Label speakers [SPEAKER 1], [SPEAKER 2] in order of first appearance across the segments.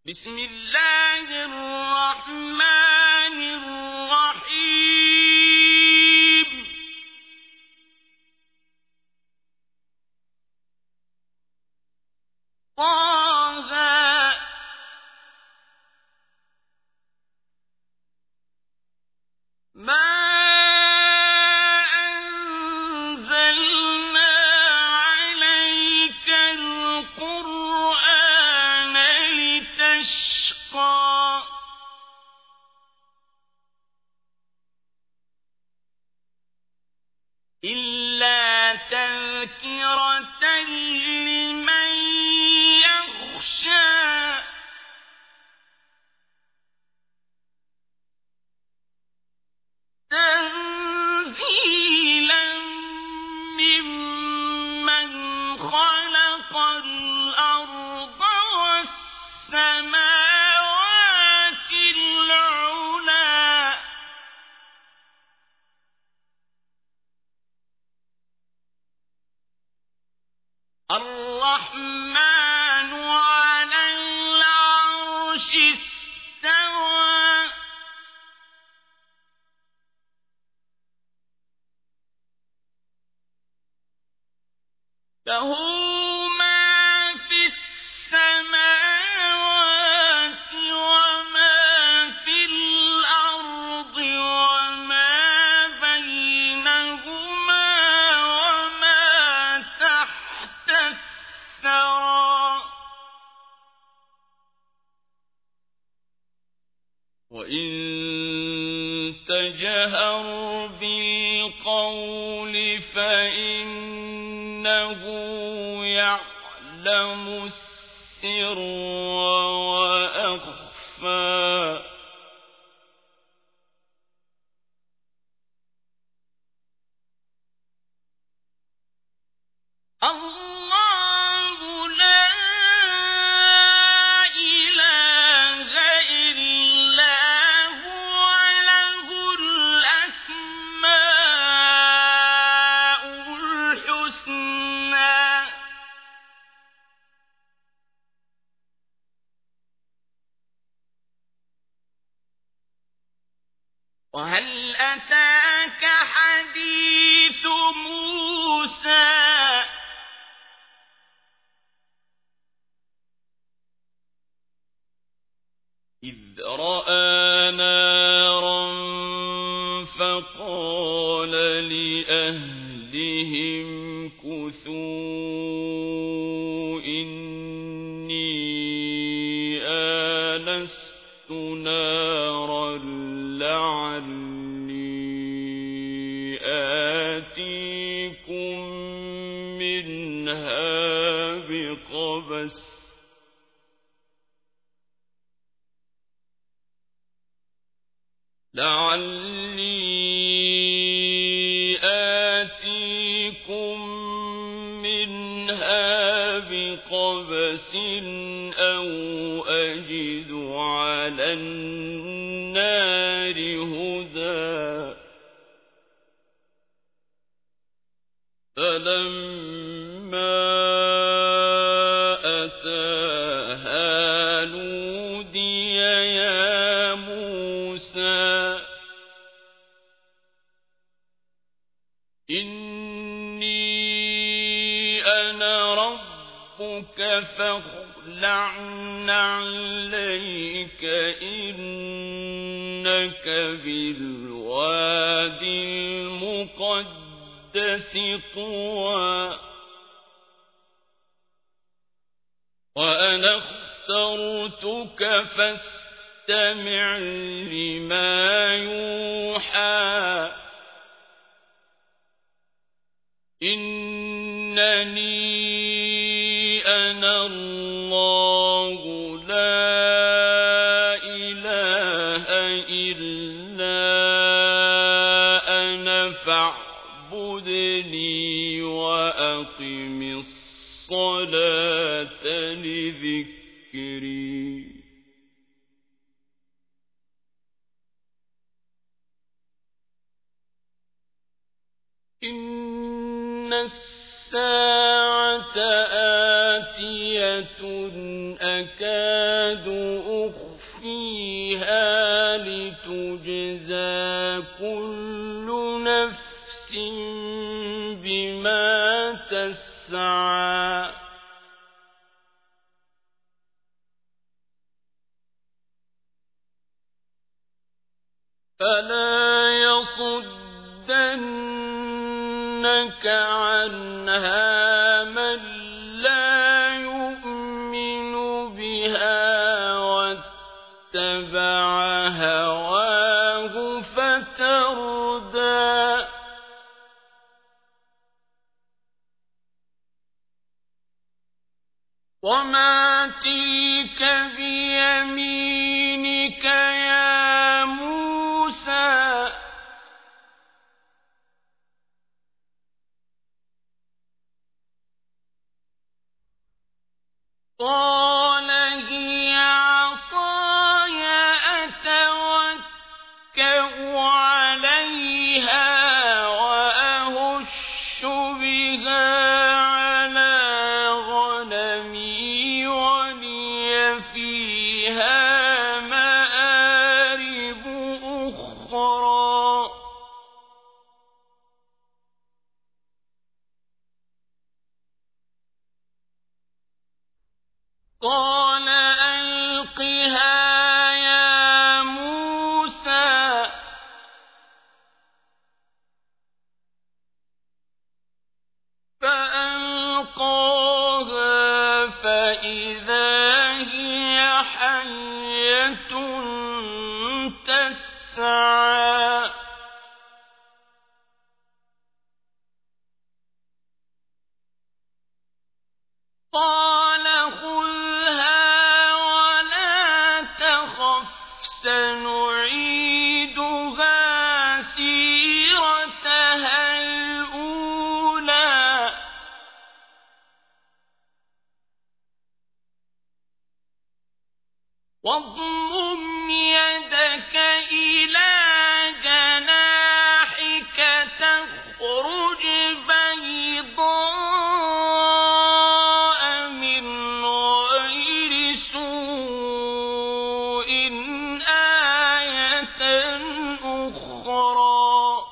[SPEAKER 1] بسم الله الرحمن الرحيم طه ما أنزلنا عليك القرآن لتشقى إلا تذكرة لمن يخشى تنزيلا ممن خلق الأرض والسماوات العلى الرحمن على العرش استوى له ما في السماوات وما في الأرض وما بينهما وما تحت الثرى وإن تجهر بالقول فإنه يعلم السر وأخفى الله لا إله إلا هو له الأسماء الحسنى وهل أتاك حديث موسى إذ رأى نارا فقال لأهلهم كثوا إني آنست نارا لعلي آتيكم منها بقبس أو أجد على النار هدى فلما أتاها نودي يا موسى إني أنا ربك فاخلع نعليك إنك بالوادي المقدس طوى وأنا اخترتك فاستمع لما يوحى إنني أنا الله لا إله إلا أنا فاعبدني وأقم الصلاة لذكري إن الساعة خافية أكاد أخفيها لتجزى كل نفس بما تسعى فلا يصدنك عنها من لا يؤمن بها واتبع هواه فتردى وما تلك بيمينك يا موسى قال هي عصاي أتوكأ عليها وأهش بها على غنمي ولي فيها مآرب أخرى قال ألقها يا موسى فألقاها فإذا هي حية تسعى قال خذها ولا تخف سنعيدها سيرتها الأولى واضمم يدك إلى جناحك تخرج بيضاء من غير سوء آية أخرى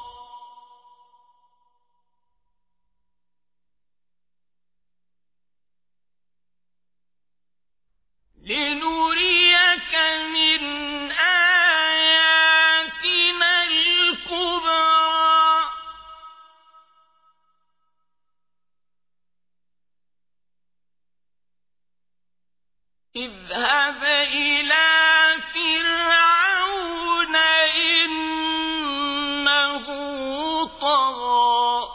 [SPEAKER 1] لنريك من آياتنا الكبرى اذهب إلى فرعون إنه طغى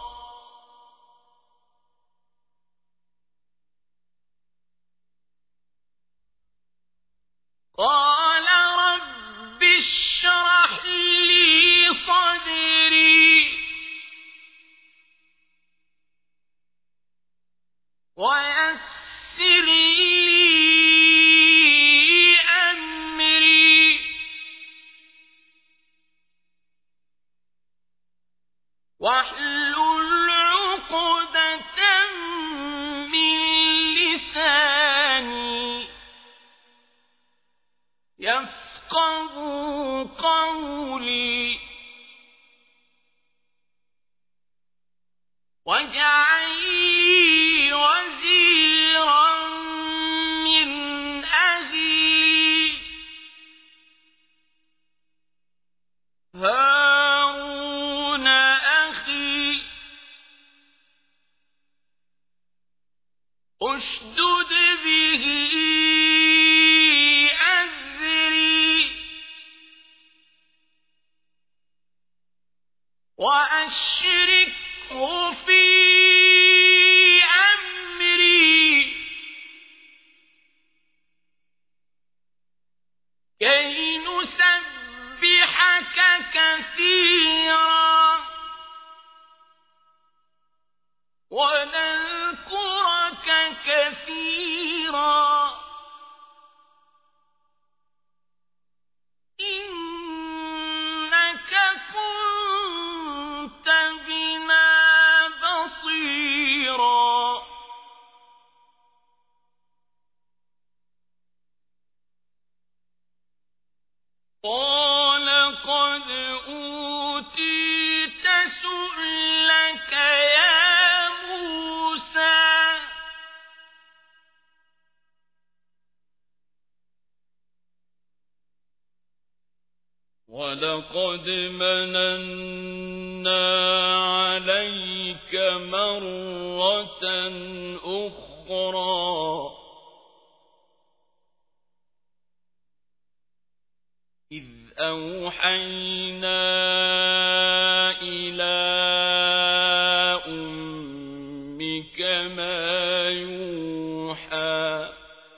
[SPEAKER 1] قال رب اشرح لي صدري ويسر لي أمري واحلل عقدة من لساني يفقهوا قولي واجعل لي وزيرا من أهلي هارون أخي اشدد به أزري وأشركه في أمري كي نسبحك كثيرا ونذكرك كثيرا إنك كنت بنا بصيرا
[SPEAKER 2] وَلَقَدْ مَنَنَّا عَلَيْكَ مَرَّةً أُخْرَى إِذْ أَوْحَيْنَا إِلَى أُمِّكَ مَا يُوحَىٰ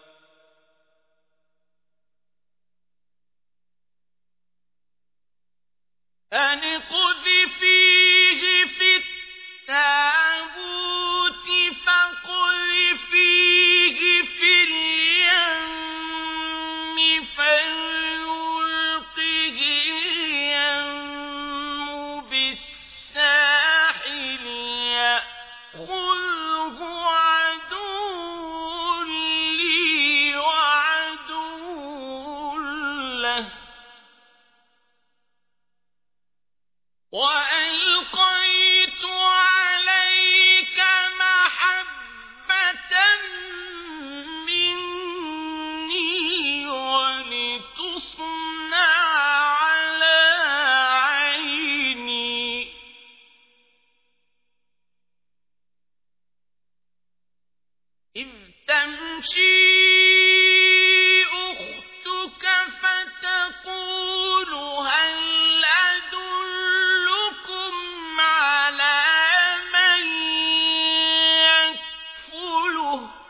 [SPEAKER 1] أَنِ اقْذِفِيهِ فِي التَّابُوتِ فَاقْذِفِيهِ فِي الْيَمِّ فَلْيُلْقِهِ الْيَمُّ بِالسَّاحِلِ يَأْخُذْهُ عَدُوٌّ لِّي وَعَدُوٌّ لَّهُ وَأَلْقَيْتُ عَلَيْكَ مَحَبَّةً مِّنِّي وَلِتُصْنَعَ عَلَىٰ عَيْنِي إِذْ تَمْشِي أُخْتُكَ فَتَقُولُ هَلْ أَدُلُّكُمْ عَلَىٰ مَن يَكْفُلُهُ ۖ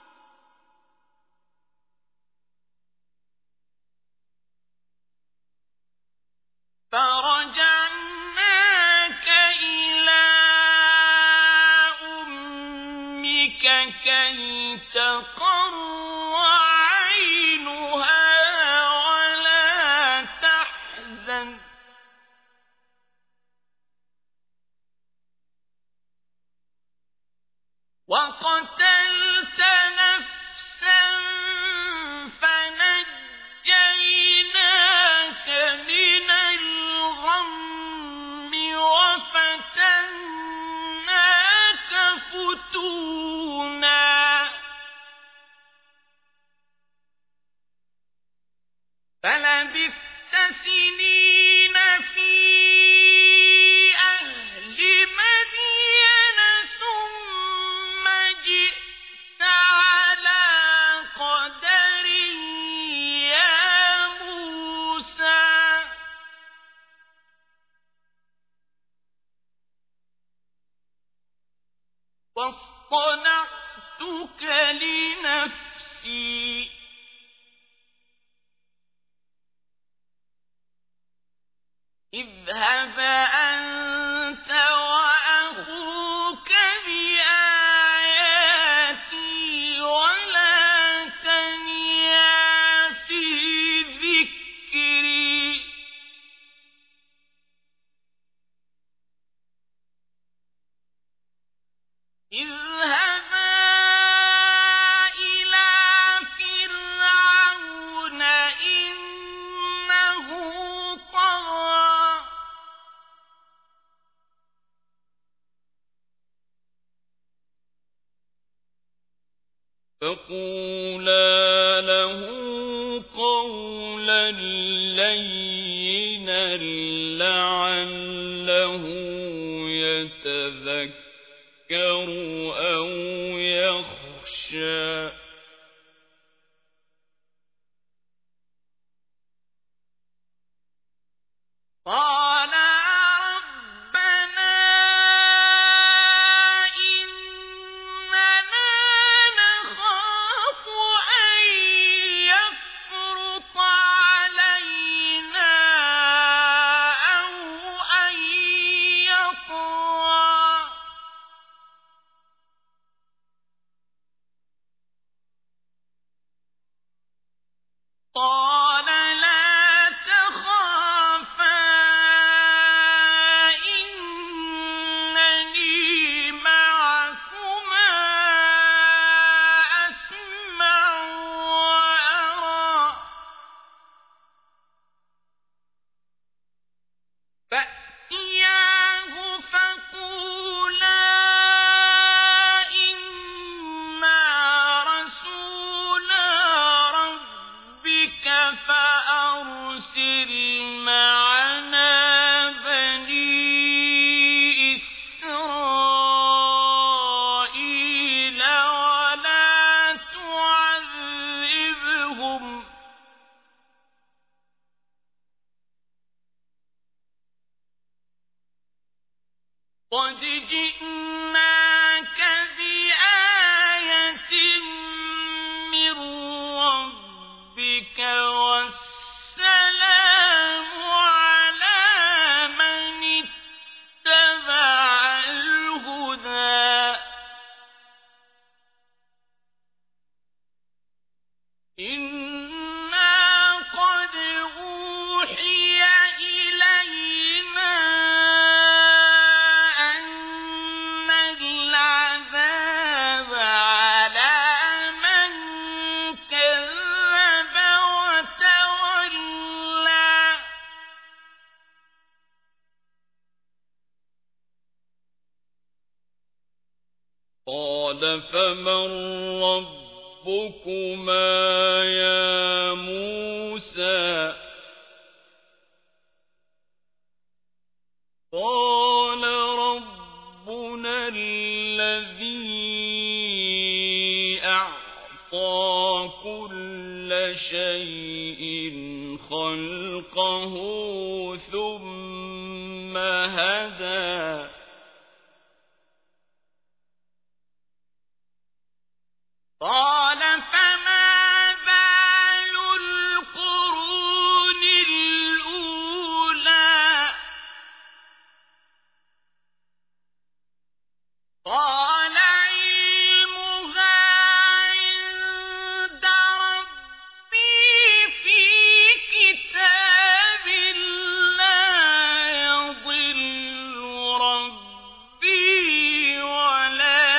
[SPEAKER 1] فَرَجَعْنَاكَ إِلَىٰ أُمِّكَ كَيْ تَقَرَّ عَيْنُهَا وَلَا تَحْزَنَ ۚ وَقَتَلْتَ نَفْسًا فَنَجَّيْنَاكَ مِنَ الْغَمِّ وَفَتَنَّاكَ فُتُونًا فَلَبِثْتَ سِنِينَ فِي أَهْلِ مَدْيَنَ ثُمَّ جِئْتَ عَلَىٰ قَدَرٍ يَا مُوسَىٰ وَاصْطَنَعْتُكَ لِنَفْسِي اذْهَبْ أَنتَ وَأَخُوكَ بِآيَاتِي وَلَا تَنِيَا فِي ذِكْرِي اذْهَبَا إِلَىٰ فِرْعَوْنَ إِنَّهُ طَغَىٰ
[SPEAKER 2] فَقُولَا لَهُ قَوْلًا لَّيِّنًا لَّعَلَّهُ يَتَذَكَّرُ أَوْ يَخْشَىٰ
[SPEAKER 1] قَالَا رَبَّنَا إِنَّنَا نَخَافُ أَن يَفْرُطَ عَلَيْنَا أَوْ أَن يَطْغَىٰ قَالَ لَا تَخَافَا إِنَّنِي مَعَكُمَا أَسْمَعُ وَأَرَىٰ فَأْتِيَاهُ فَقُولَا إِنَّا رَسُولَا رَبِّكَ فَأَرْسِلْ مَعَنَا قد جئناك بآية من ربك والسلام على من اتبع الهدى إنا قد أوحي إلينا أن العذاب على من كذب وتولى
[SPEAKER 2] قال فمن ربكما يا موسى قال ربنا الذي أعطى كل شيء خلقه ثم هدى
[SPEAKER 1] قال فما بال القرون الأولى قال علمها عند ربي في كتاب لا يضل ربي ولا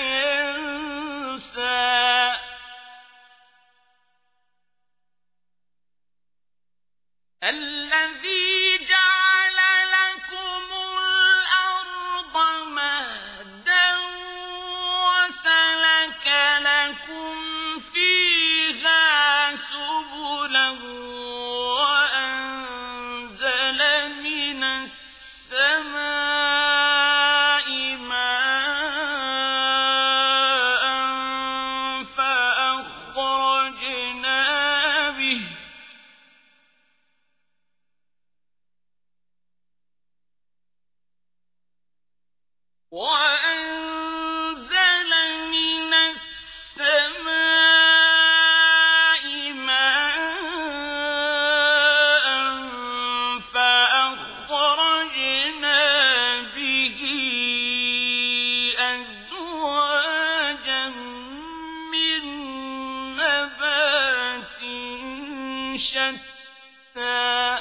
[SPEAKER 1] ينسى الذي جعل لكم الأرض مهدا وسلك لكم فيها سبلا وأنزل من السماء ماء وأنزل من السماء ماء فأخرجنا به أزواجا من نبات شتى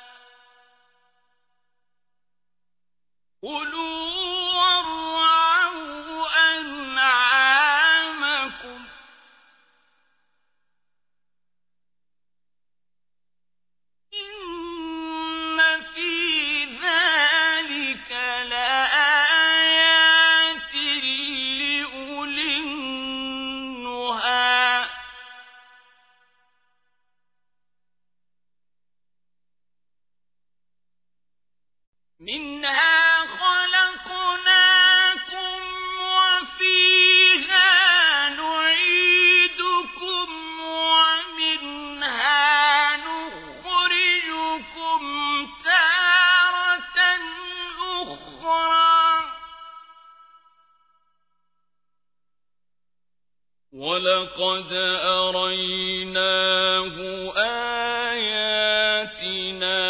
[SPEAKER 1] كلوا وارعوا أنعامكم إن في ذلك لآيات لأولي النهى منها خلقناكم وفيها نعيدكم ومنها نخرجكم تارة أخرى
[SPEAKER 2] ولقد أريناه آياتنا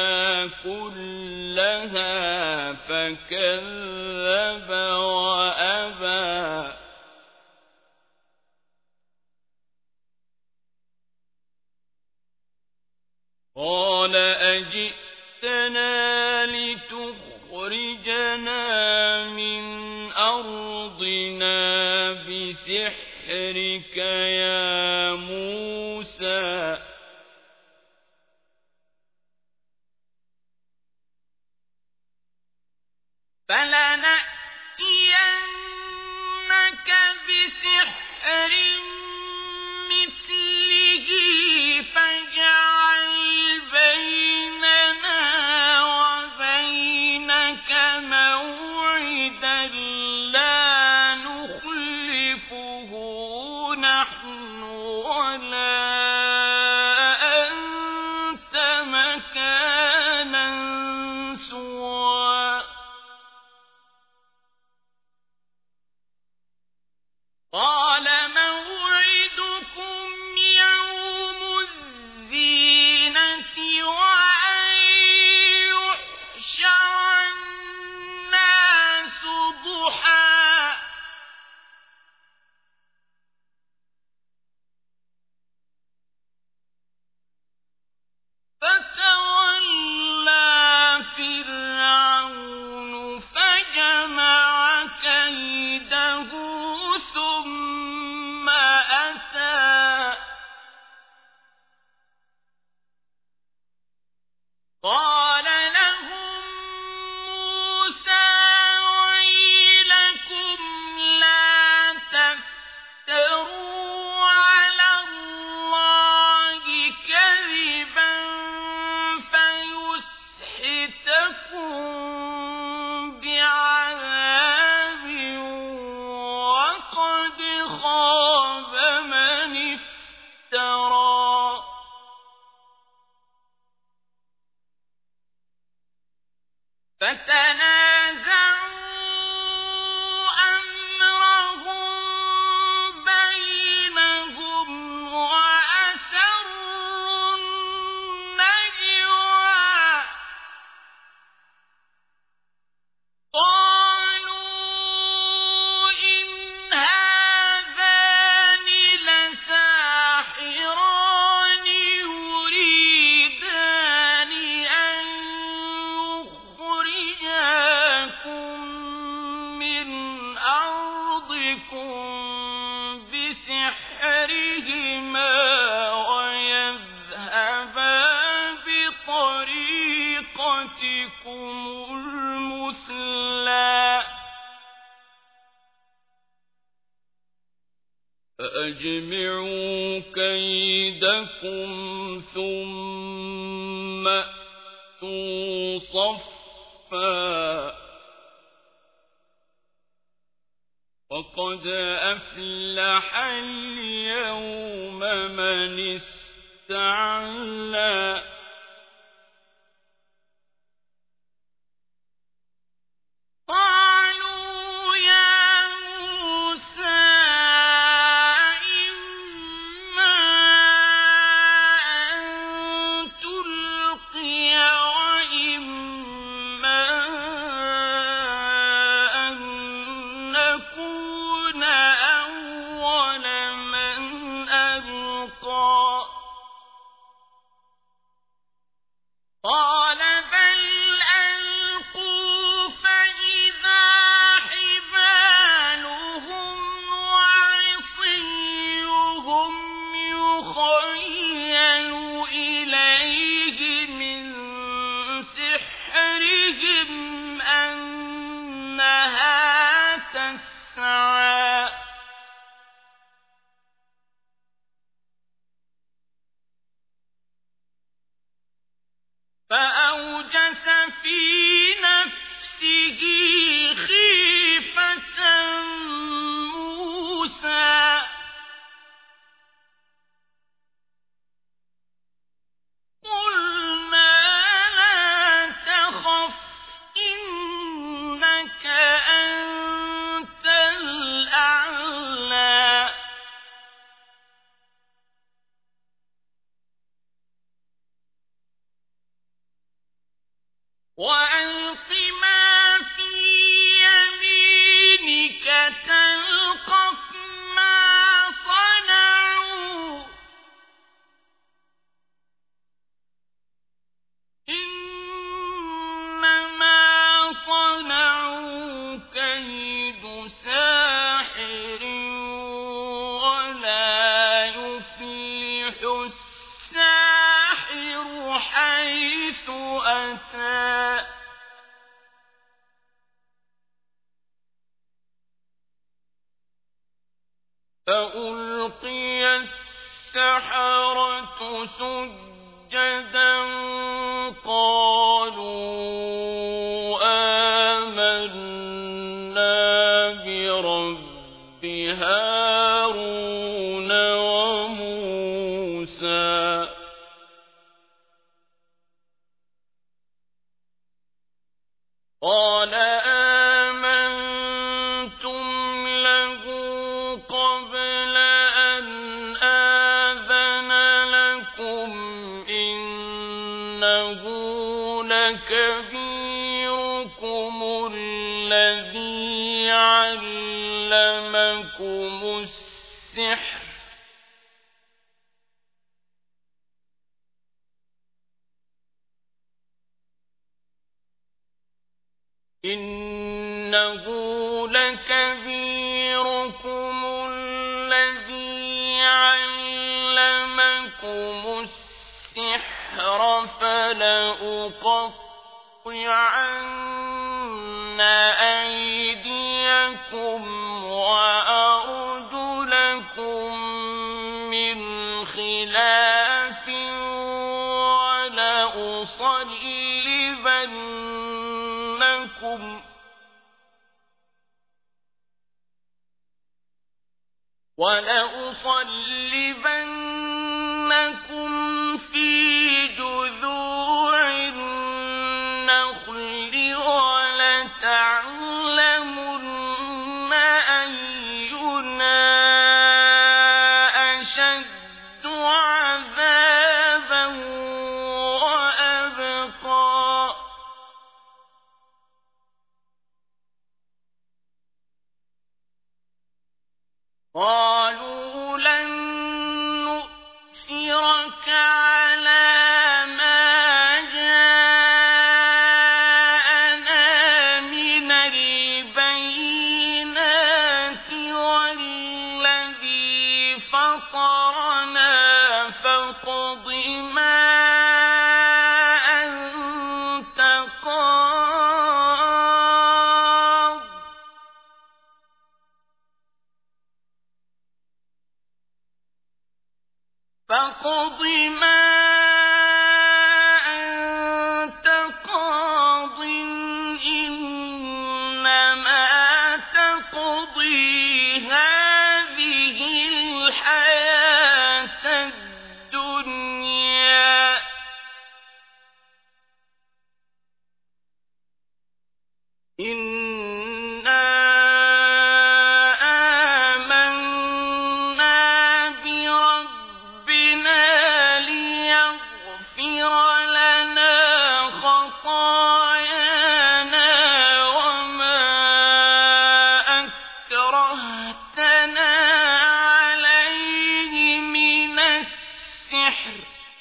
[SPEAKER 2] كلها فكذب وأبى قال أجئتنا لتخرجنا من أرضنا بسحرك يا موسى
[SPEAKER 1] فلنأتينك بسحر مثله فاجعل بيننا وبينك موعدا لا نخلفه نحن ولا أنت مكانا سوى قال لهم موسى ويلكم لا تفتروا على الله كذبا فيسحتكم بعذاب وقد خاب من افترى فتنازعوا أمرهم بينهم وأسروا النجوى قالوا إن هذان لساحران يريدان أن يخرجاكم من أرضكم بسحرهما ويذهبا بطريقتكم المثلى فأجمعوا كيدكم ثم أتوا صفا وقد أفلح اليوم من استعلى قالوا يا موسى إما أن تلقي وإما أن نكون أول من ألقى قال بل ألقوا فإذا حبالهم وعصيهم يخيل إليه من سحرهم أنها تسعى فأوجس في نفسه خيفة موسى قلنا لا تخف إنك أنت الأعلى وألق ما في يمينك تلقف ما صنعوا إنما صنعوا كيد ساحر ولا يفلح الساحر حيث أتى فألقي السحرة سجدا قالوا آمنا برب هارون وموسى قال آمنتم له قبل أن آذن لكم إنه لكبيركم الذي علمكم السحر إنه لكبيركم الذي علمكم السحر السحر فلأقطعن أيديكم وأرجلكم من خلاف ولأصلبنكم في جذوع النخل ولتعلمن أينا أشد عذابا وأبقى قالوا لن نؤثرك على ما جاءنا من البينات والذي فطرنا فاقض ما أنت قاض فاقض ما أنت قاض إنما تقضي هذه الحياة الدنيا إنا آمنا بربنا ليغفر لنا خطايانا وما أكرهتنا عليه من السحر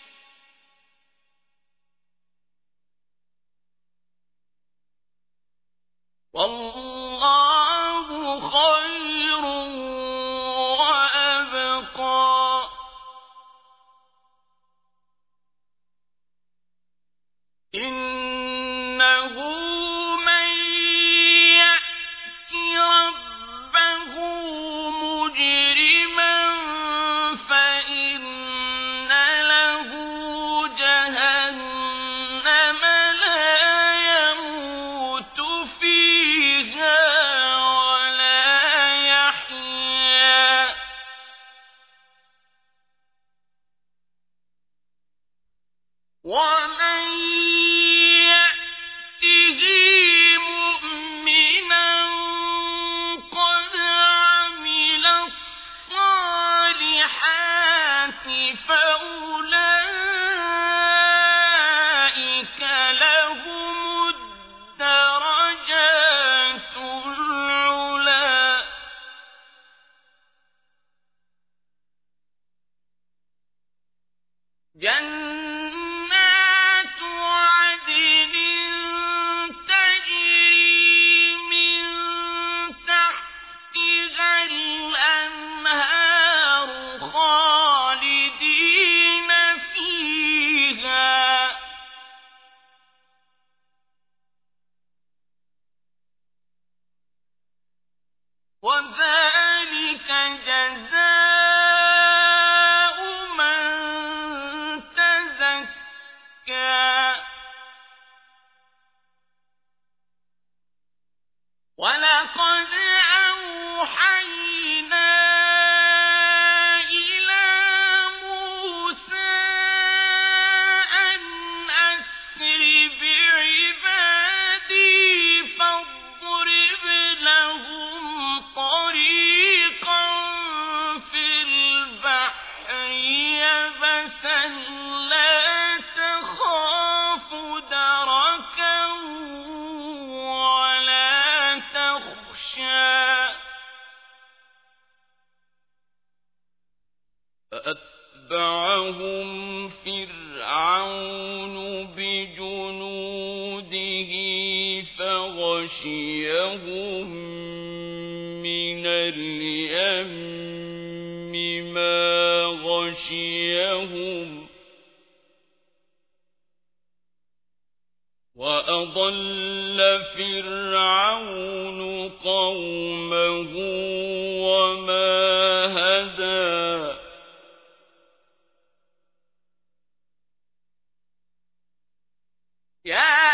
[SPEAKER 1] والله خير وأبقى إنه من يأت ربه مجرما فإن له جهنم لا يموت فيها ولا يحيا ومن يأته مؤمنا قد عمل الصالحات فأولئك لهم الدرجات العلى جنات عدن تجري من تحتها الأنهار خالدين فيها وذلك جزاء من تزكى ولقد أوحينا إلى موسى أن أسر بعبادي فاضرب لهم طريقا في البحر يبسا لا تخاف دركا ولا تخشى فأتبعهم فرعون بجنوده فغشيهم من اليم ما غشيهم وأضل فرعون قومه وما هدى يا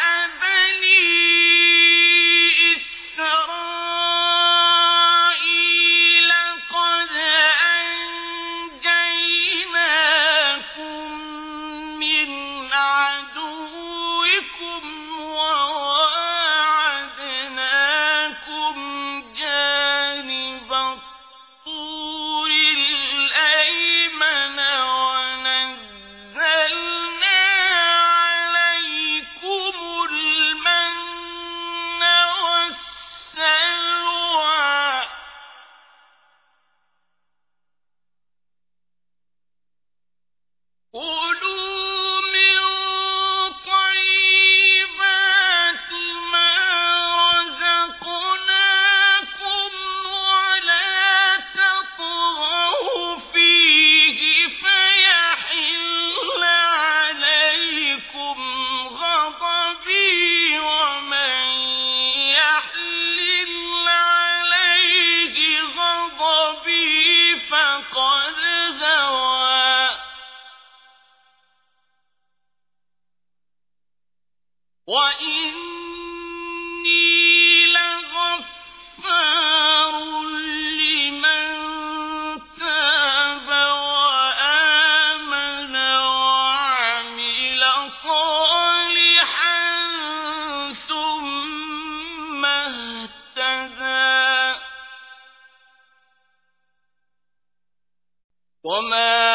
[SPEAKER 1] وما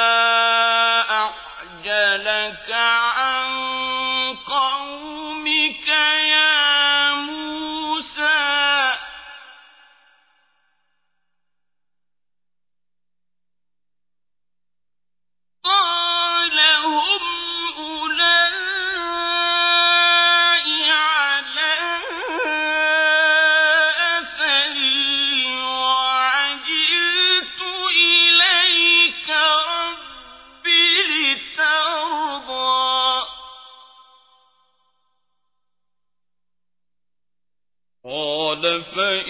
[SPEAKER 1] أعجلك عن قومك يا موسى قال هم أولئك على أثري وعجلت إليك رب لترضى قال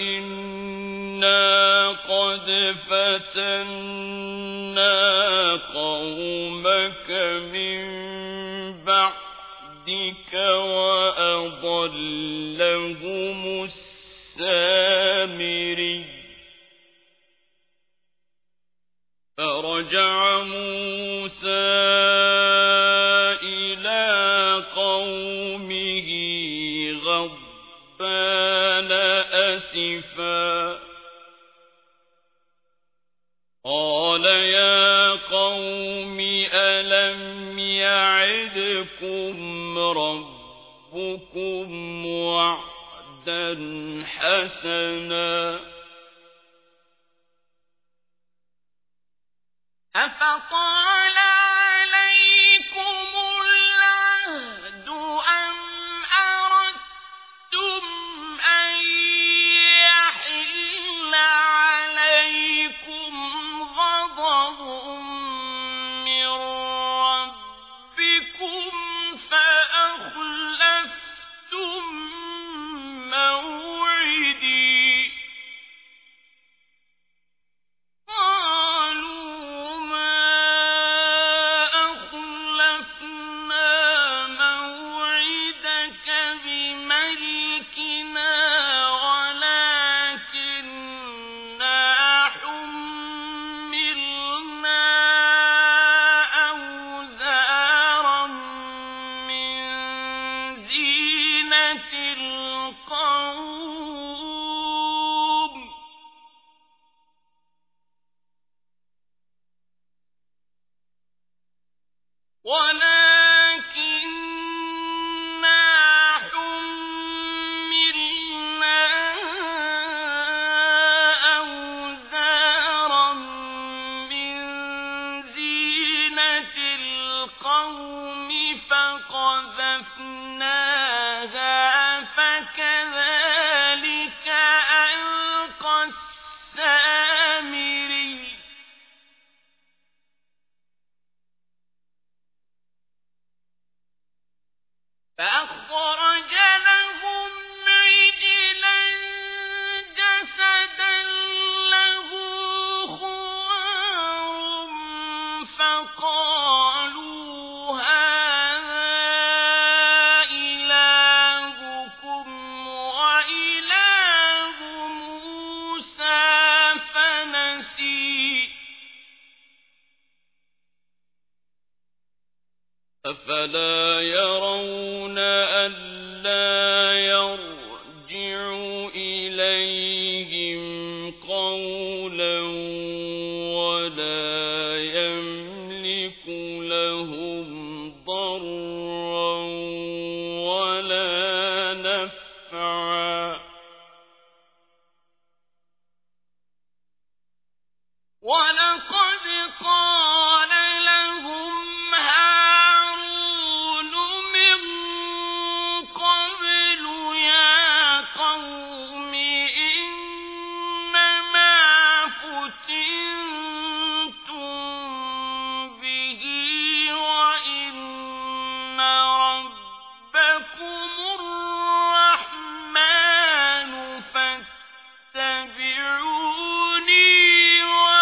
[SPEAKER 1] فإنا قد فتنا قومك من بعدك وأضلهم السامري فرجع موسى إلى قومه غضبان أسفا قال يا قوم ألم يعدكم ربكم وعدا حسنا أفطال عليكم العهد أم أردتم أن يحل عليكم غضب من ربكم فأخلفتم موعدي قالوا ما أخلفنا موعدك بملكنا ولكننا حملنا أوزارا من زينة القوم فقذفناها فكذلك ألقى السامري فأخرج لهم عجلا جسدا له خوار فقالوا هذا إلهكم وإله موسى فنسي أفلا يرون ألا يرجع إليهم قولا ولا يملك لهم ضرا ولا نفعا ولقد قال لهم هارون من قبل يا قوم إنما فتنتم به وإن ربكم الرحمن فاتبعوني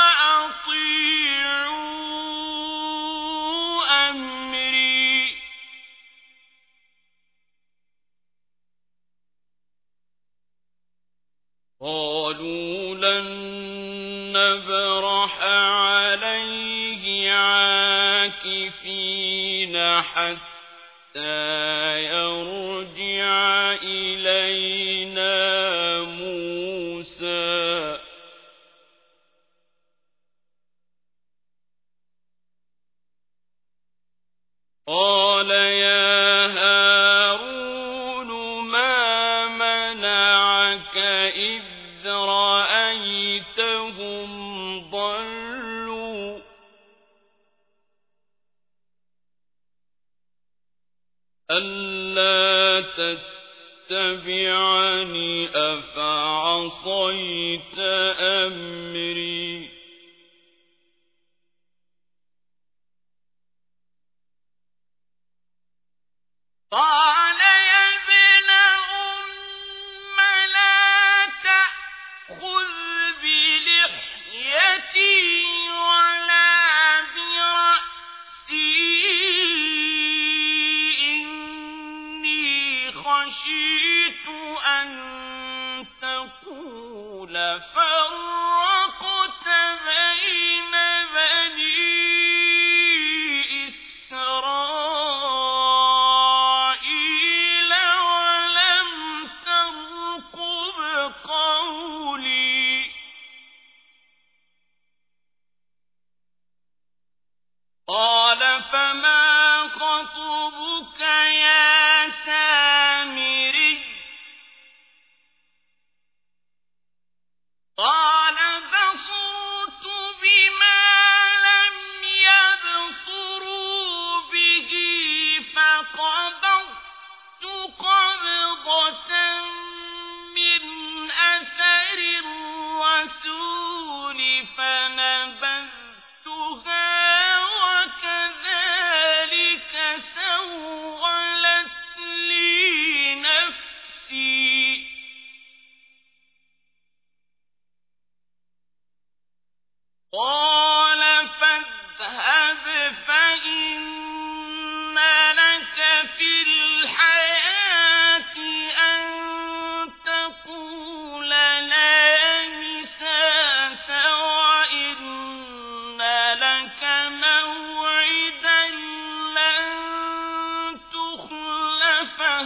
[SPEAKER 1] وأطيعوا أمري قالوا لن نبرح عليه عاكفين حتى يرجع إلينا موسى قال يا هارون ما منعك إذ رأيتهم ضلوا ألا تتبعني أفعصيت أمري قال يا ابن أم لا تأخذ بلحيتي ولا برأسي إني خشيت أن تقول فرقت بين بني إسرائيل ولم ترقب قولي قال فما خطبك يا سامري قال بصرت بما لم يبصروا به فقبضت قبضة من أثر الرسول فنبذتها وكذلك سولت لي نفسي قال فاذهب فإن لك في الحياة أن تقول لا مساس وإن لك موعدا لن تخلفه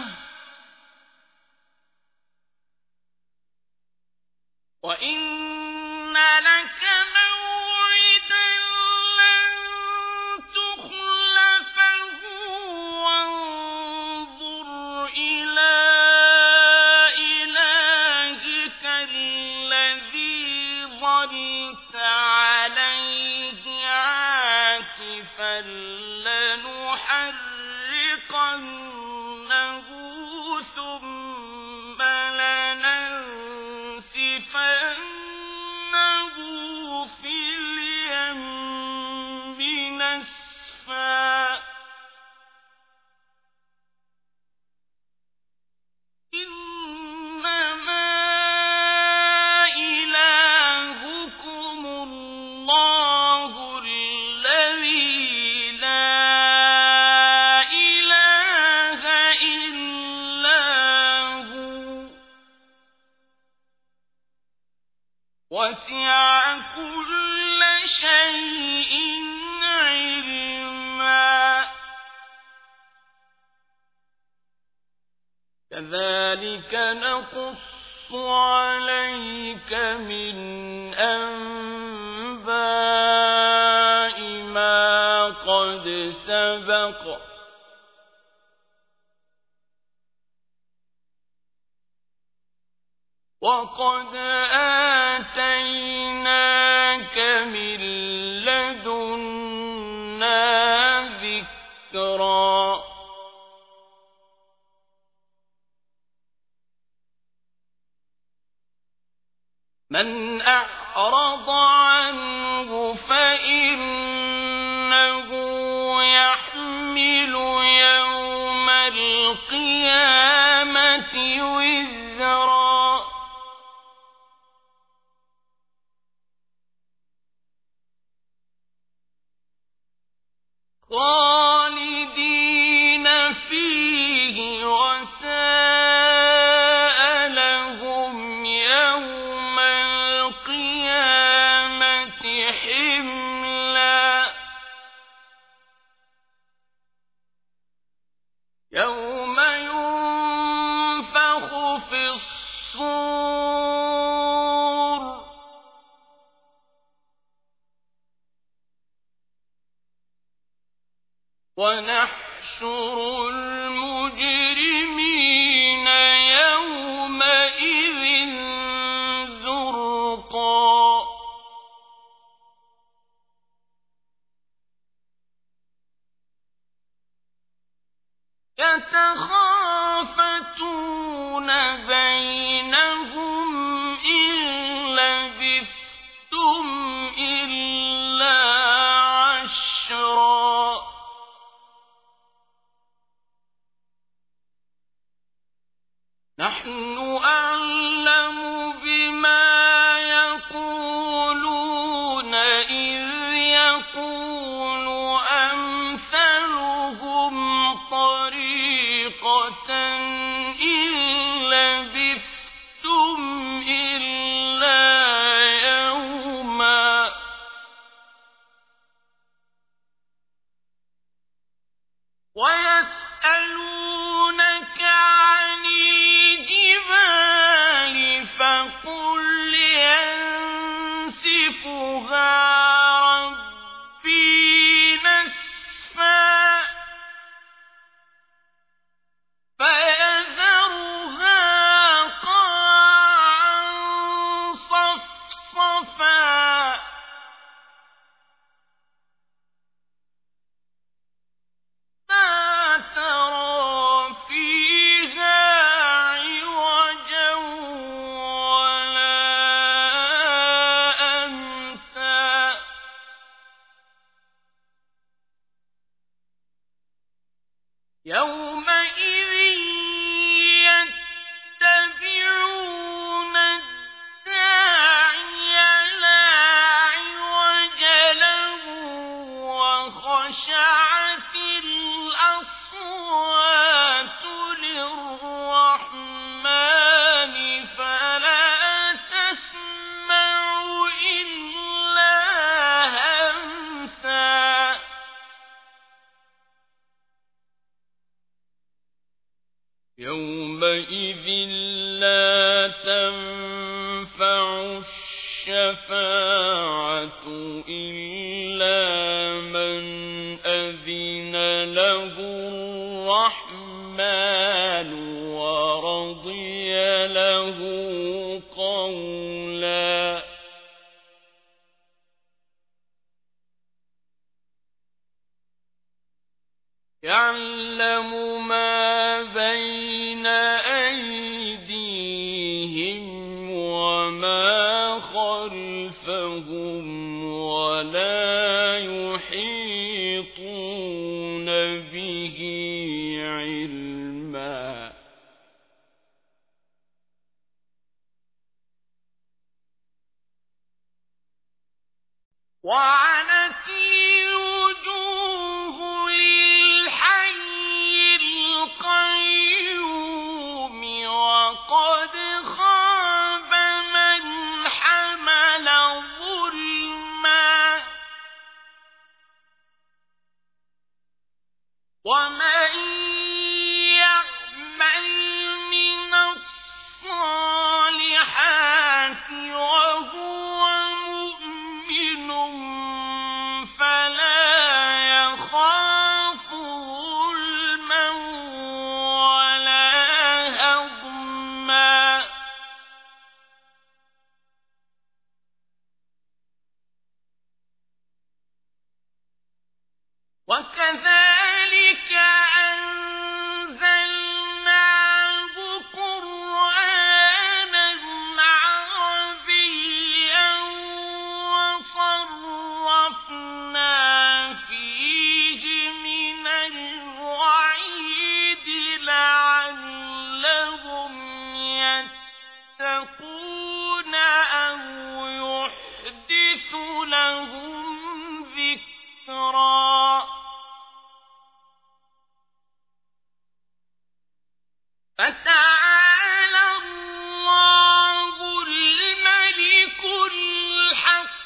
[SPEAKER 1] وإن لك موعدا لن تخلفه وانظر إلى إلهك الذي ظلت عليه عاكفا لنحرقنه
[SPEAKER 2] كذلك نقص عليك من أنباء ما قد سبق وقد آتيناك من لدنا ذكرا من أعرض عنه فإنه يحمل يوم القيامة وزرا خالدين فيه وساء لهم يوم القيامة حملا يوم ينفخ في الصور ونحشر المجرمين يومئذ زرقا يتخافتون بينهم إن لبثتم إلا عشرا نحن أعلم بما يقولون إذ يقول أمثلهم طريقة إن لبثتم إلا يوما ويسألونك عن الجبال فقل ينسفها ربي نسفا فيذرها قاعا صفصفا لا ترى فيها عوجا ولا أمتا يومئذ يتبعون الداعي لا عوج له وخشعت الأصوات للرحمن فلا تسمع إلا همسا يومئذ لا تنفع الشفاعة إلا من أذن له الرحمن ورضي له قولا يعلم ما بين أيديهم وما خلفهم ولا يحيطون به علما وعنت الوجوه للحي القيوم وقد خاب من حمل ظلما ومن
[SPEAKER 1] فتعالى الله الملك الحق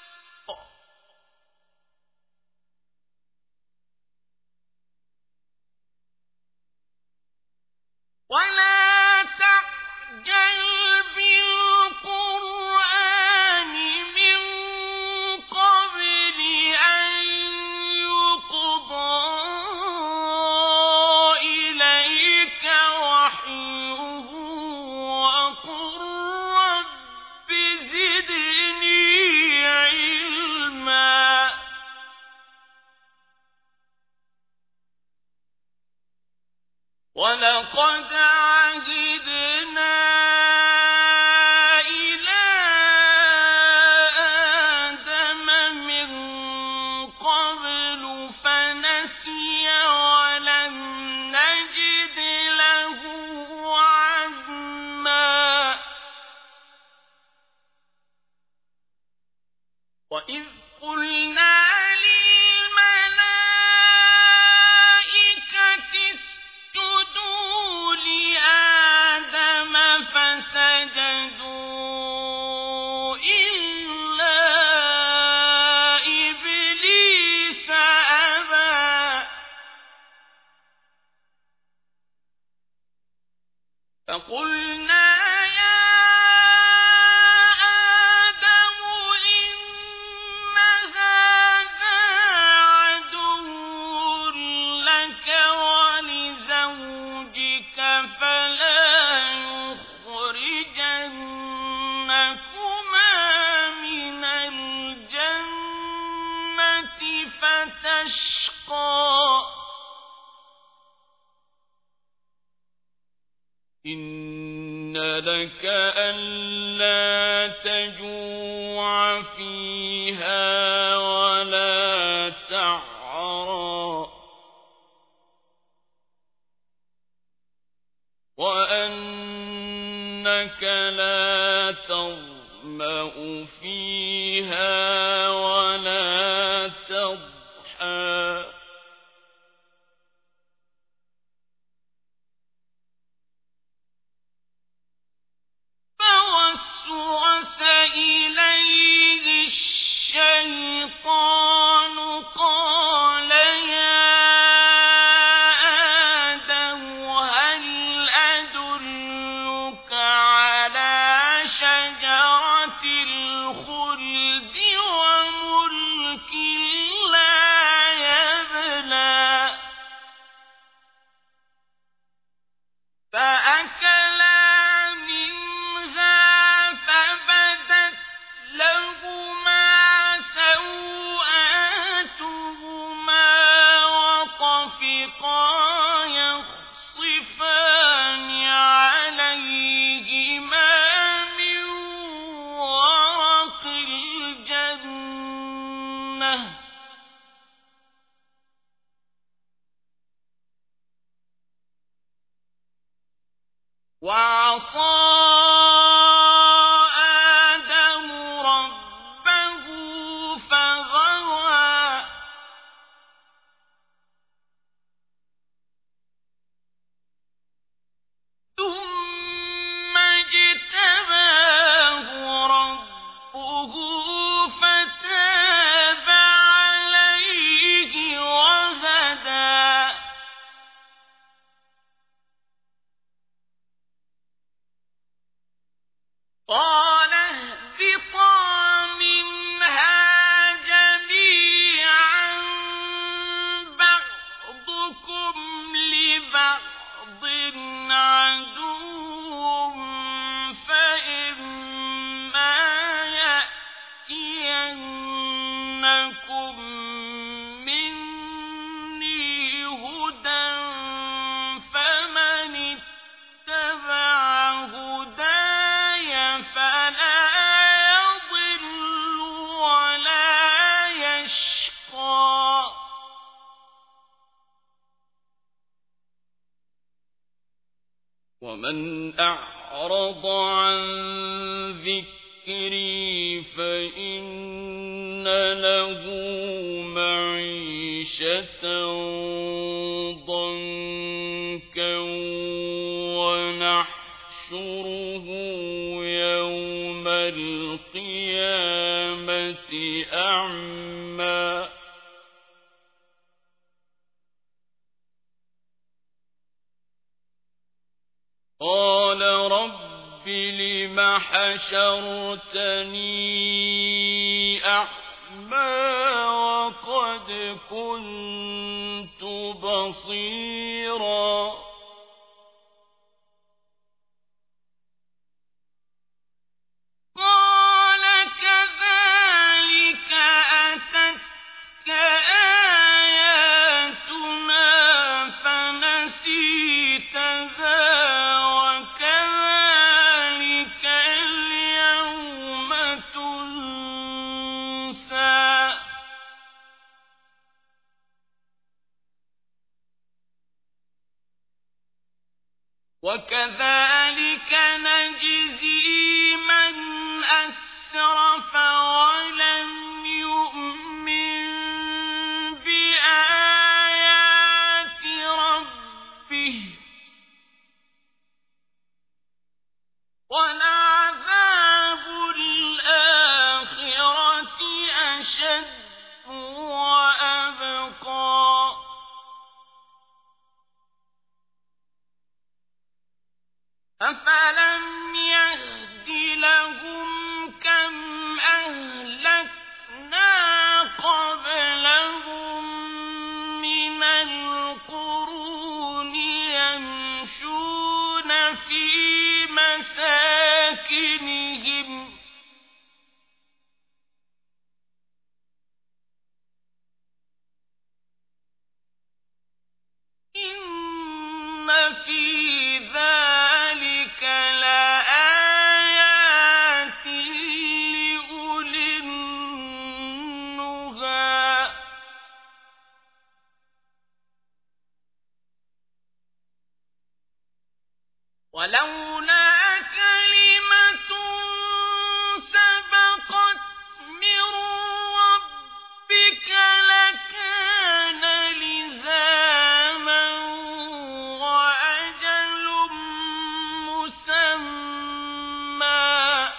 [SPEAKER 1] ولا تعجل بالقرآن من قبل أن يقضى إليك وحيه وقل رب زدني علما ولقد عهدنا إلى آدم من قبل فنسي ولم نجد له عزما وإذ قلنا اسجدوا لآدم فسجدوا إلا إبليس أبى فقلنا يا آدم إن هذا عدو لك ولزوجك فلا يخرجنكما من الجنة فتشقى إن لك ألا تجوع فيها ولا تعرى وأنك لا تظمأ فيها ولا تضحى فوسوس إليه الشيطان قال يا آدم هل أدلك على شجرة الخلد وملك لا يبلى فأكلا لهما سوآتهما وطفقا يخصفان عليهما من ورق الجنة وعصى قال اهبطا منها جميعا بعضكم لبعض عدو فإما يأتينكم مني هدى فمن اتبع هداي فلا يضل ولا يشقى ومن أعرض عن ذكري فإن له معيشة ضنكا ونحشره يوم القيامة أعمى قال رب لم حشرتني أعمى وقد كنت بصيرا
[SPEAKER 2] قال كذلك أتتك آياتنا فنسيتها وكذلك اليوم تنسى وكذلك نجزي من أسرف ولم يؤمن بآيات ربه ولعذاب الآخرة أشد وأبقى أفلم يهد لهم كم أهلكنا قبلهم من القرون يمشون في مساكنهم إن في ذلك لآيات لأولي النهى ولولا كلمة سبقت من ربك لكان لزاما وأجل مسمى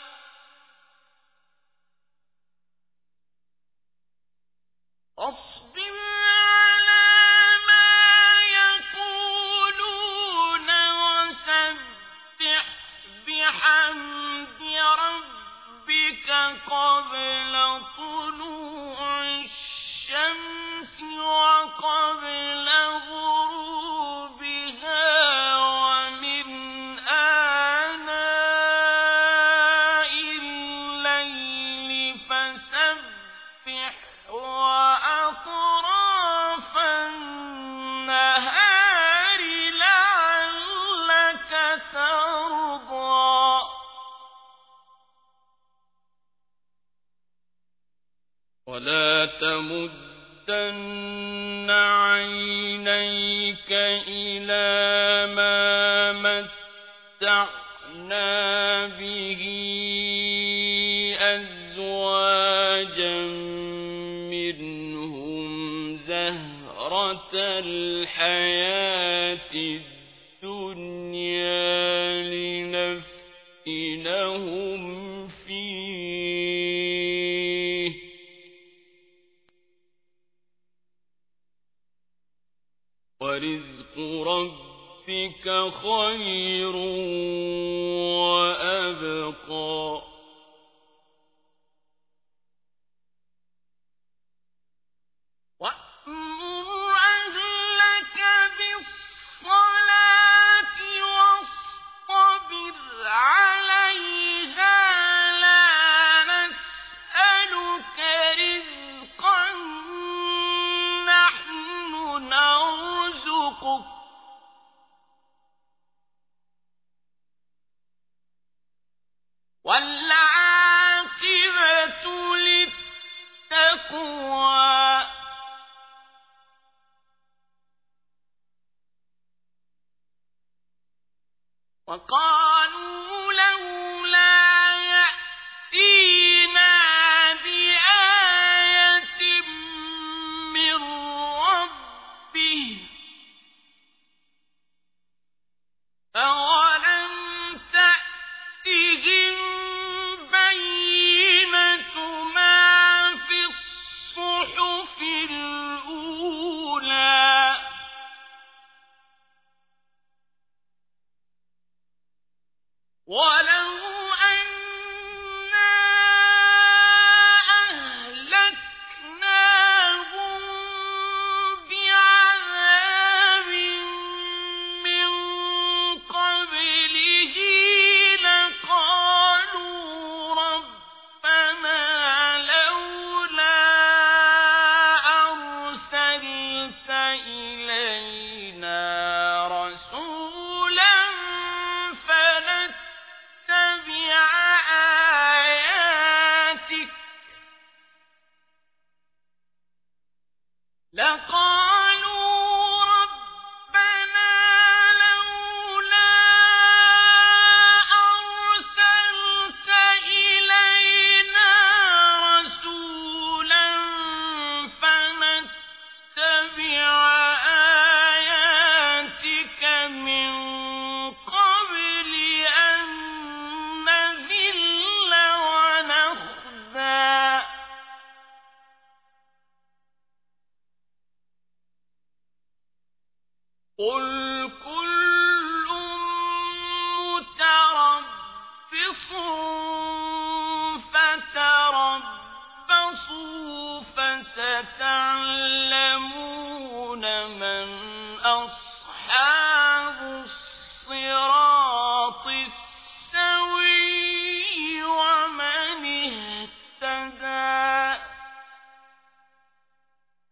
[SPEAKER 2] اصبر على ما يقولون وسبح بحمد ربك قبل طلوع الشمس وقبل غروبها ومن آناء الليل فسبح وأطراف النهار لعلك ترضى
[SPEAKER 1] ولا تمدن عينيك إلى ما متعنا به أزواجا منهم زهرة الحياة الدنيا لنفتنهم فيه ورزق ربك خير وأبقى
[SPEAKER 2] وأمر أهلك بالصلاة واصطبر عليها لا نسألك رزقا نحن نرزقك والعاقبة للتقوى وقالوا لولا يأتينا بآية من ربه أولم ولو أنا أهلكناهم بعذاب من قبله لقالوا ربنا لولا أرسلت إلينا رسولا فنتبع آياتك لقالوا ربنا لولا أرسلت إلينا رسولا فنتبع آياتك من قبل أن نذل ونخزى قل